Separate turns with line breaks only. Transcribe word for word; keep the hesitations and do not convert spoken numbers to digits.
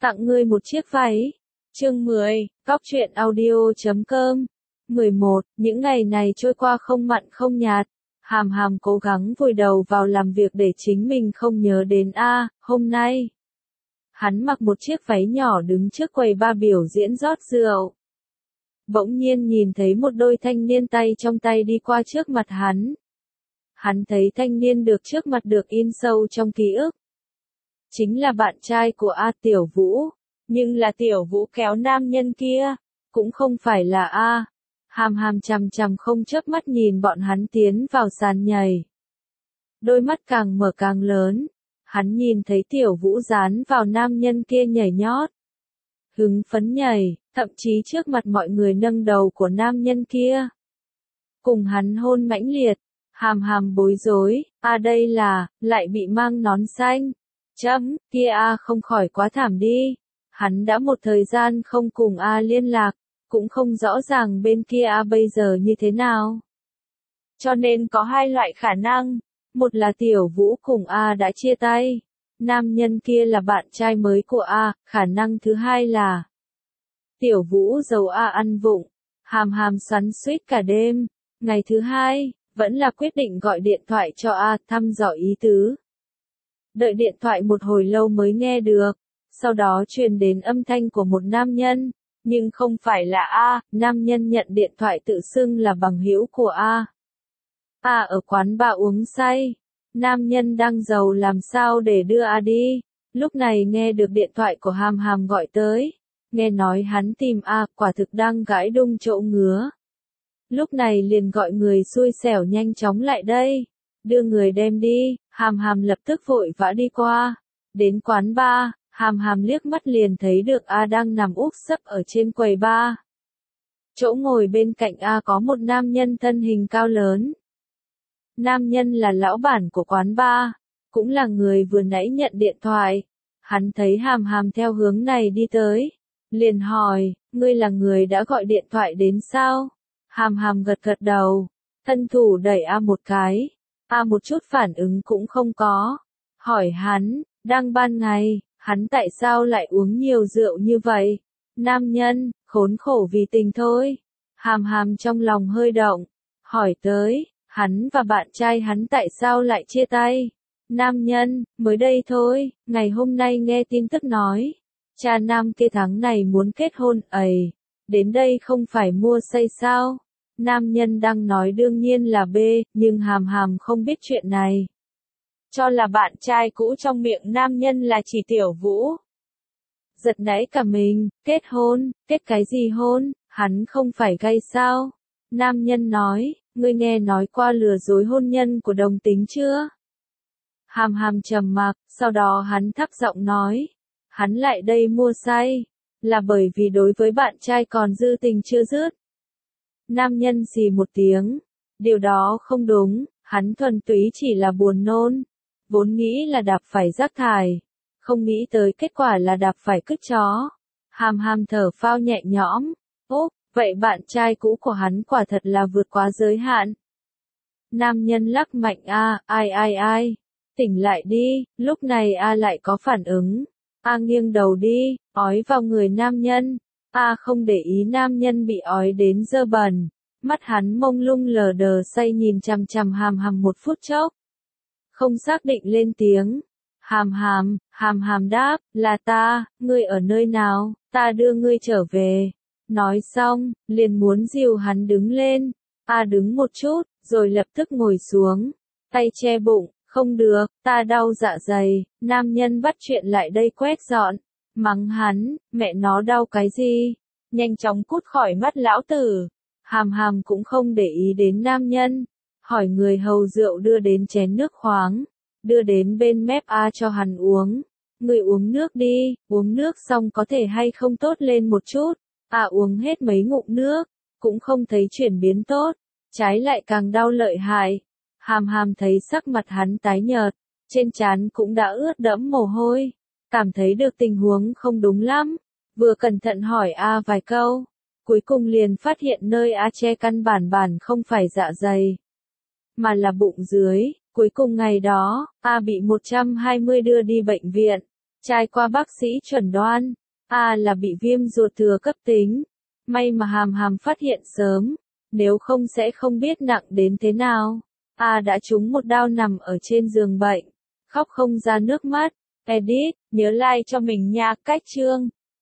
Tặng ngươi một chiếc váy. Chương mười, Cóc truyện audio chấm com. mười một, những ngày này trôi qua không mặn không nhạt. Hàm Hàm cố gắng vùi đầu vào làm việc để chính mình không nhớ đến a, hôm nay. Hắn mặc một chiếc váy nhỏ đứng trước quầy bar biểu diễn rót rượu. Bỗng nhiên nhìn thấy một đôi thanh niên tay trong tay đi qua trước mặt hắn. Hắn thấy thanh niên được trước mặt được in sâu trong ký ức. Chính là bạn trai của A Tiểu Vũ, nhưng là Tiểu Vũ kéo nam nhân kia, cũng không phải là A. Hàm Hàm chằm chằm không chớp mắt nhìn bọn hắn tiến vào sàn nhảy. Đôi mắt càng mở càng lớn, hắn nhìn thấy Tiểu Vũ dán vào nam nhân kia nhảy nhót. Hứng phấn nhảy, thậm chí trước mặt mọi người nâng đầu của nam nhân kia. Cùng hắn hôn mãnh liệt, Hàm Hàm bối rối, a đây là, lại bị mang nón xanh. Chấm, kia A không khỏi quá thảm đi. Hắn đã một thời gian không cùng A liên lạc, cũng không rõ ràng bên kia A bây giờ như thế nào. Cho nên có hai loại khả năng, một là Tiểu Vũ cùng A đã chia tay, nam nhân kia là bạn trai mới của A, khả năng thứ hai là Tiểu Vũ giấu A ăn vụng. Hàm Hàm xoắn xuýt cả đêm, ngày thứ hai, vẫn là quyết định gọi điện thoại cho A thăm dò ý tứ. Đợi điện thoại một hồi lâu mới nghe được, sau đó truyền đến âm thanh của một nam nhân, nhưng không phải là A, nam nhân nhận điện thoại tự xưng là bằng hữu của A. A ở quán bar uống say, nam nhân đang giàu làm sao để đưa A đi, lúc này nghe được điện thoại của Hàm Hàm gọi tới, nghe nói hắn tìm A, quả thực đang gãi đung chỗ ngứa. Lúc này liền gọi người xui xẻo nhanh chóng lại đây, đưa người đem đi. Hàm Hàm lập tức vội vã đi qua. Đến quán bar, Hàm Hàm liếc mắt liền thấy được A đang nằm úp sấp ở trên quầy bar. Chỗ ngồi bên cạnh A có một nam nhân thân hình cao lớn. Nam nhân là lão bản của quán bar, cũng là người vừa nãy nhận điện thoại. Hắn thấy Hàm Hàm theo hướng này đi tới, liền hỏi, ngươi là người đã gọi điện thoại đến sao? Hàm Hàm gật gật đầu, thân thủ đẩy A một cái. A một chút phản ứng cũng không có. Hỏi hắn, đang ban ngày, hắn tại sao lại uống nhiều rượu như vậy? Nam nhân, khốn khổ vì tình thôi. Hàm Hàm trong lòng hơi động. Hỏi tới, hắn và bạn trai hắn tại sao lại chia tay? Nam nhân, mới đây thôi, ngày hôm nay nghe tin tức nói. Cha nam kia tháng này muốn kết hôn ầy. Đến đây không phải mua say sao? Nam nhân đang nói đương nhiên là B, nhưng Hàm Hàm không biết chuyện này. Cho là bạn trai cũ trong miệng nam nhân là chỉ Tiểu Vũ. Giật nảy cả mình, kết hôn, kết cái gì hôn, hắn không phải gay sao? Nam nhân nói, ngươi nghe nói qua lừa dối hôn nhân của đồng tính chưa? Hàm Hàm trầm mặc, sau đó hắn thấp giọng nói, hắn lại đây mua say, là bởi vì đối với bạn trai còn dư tình chưa dứt. Nam nhân xì một tiếng, điều đó không đúng, hắn thuần túy chỉ là buồn nôn, vốn nghĩ là đạp phải rác thải, không nghĩ tới kết quả là đạp phải cứt chó. Hàm Hàm thở phao nhẹ nhõm, úp, vậy bạn trai cũ của hắn quả thật là vượt quá giới hạn. Nam nhân lắc mạnh A, ai ai ai, tỉnh lại đi, lúc này A lại có phản ứng, A nghiêng đầu đi, ói vào người nam nhân. A không để ý nam nhân bị ói đến dơ bẩn, mắt hắn mông lung lờ đờ say nhìn chằm chằm Hàm Hàm một phút chốc. Không xác định lên tiếng. Hàm Hàm, Hàm Hàm đáp, là ta, ngươi ở nơi nào, ta đưa ngươi trở về. Nói xong, liền muốn dìu hắn đứng lên. A đứng một chút, rồi lập tức ngồi xuống, tay che bụng, không được, ta đau dạ dày. Nam nhân bắt chuyện lại đây quét dọn. Mắng hắn, mẹ nó đau cái gì? Nhanh chóng cút khỏi mắt lão tử. Hàm Hàm cũng không để ý đến nam nhân. Hỏi người hầu rượu đưa đến chén nước khoáng. Đưa đến bên mép A cho hắn uống. Người uống nước đi, uống nước xong có thể hay không tốt lên một chút. A uống hết mấy ngụm nước, cũng không thấy chuyển biến tốt. Trái lại càng đau lợi hại. Hàm Hàm thấy sắc mặt hắn tái nhợt, trên trán cũng đã ướt đẫm mồ hôi. Cảm thấy được tình huống không đúng lắm, vừa cẩn thận hỏi A vài câu, cuối cùng liền phát hiện nơi A che căn bản bản không phải dạ dày, mà là bụng dưới. Cuối cùng ngày đó, A bị một trăm hai mươi đưa đi bệnh viện, Trải qua bác sĩ chuẩn đoán, A là bị viêm ruột thừa cấp tính. May mà Hàm Hàm phát hiện sớm, nếu không sẽ không biết nặng đến thế nào. A đã trúng một đao nằm ở trên giường bệnh, khóc không ra nước mắt. Edit, nhớ like cho mình nha, cách chương.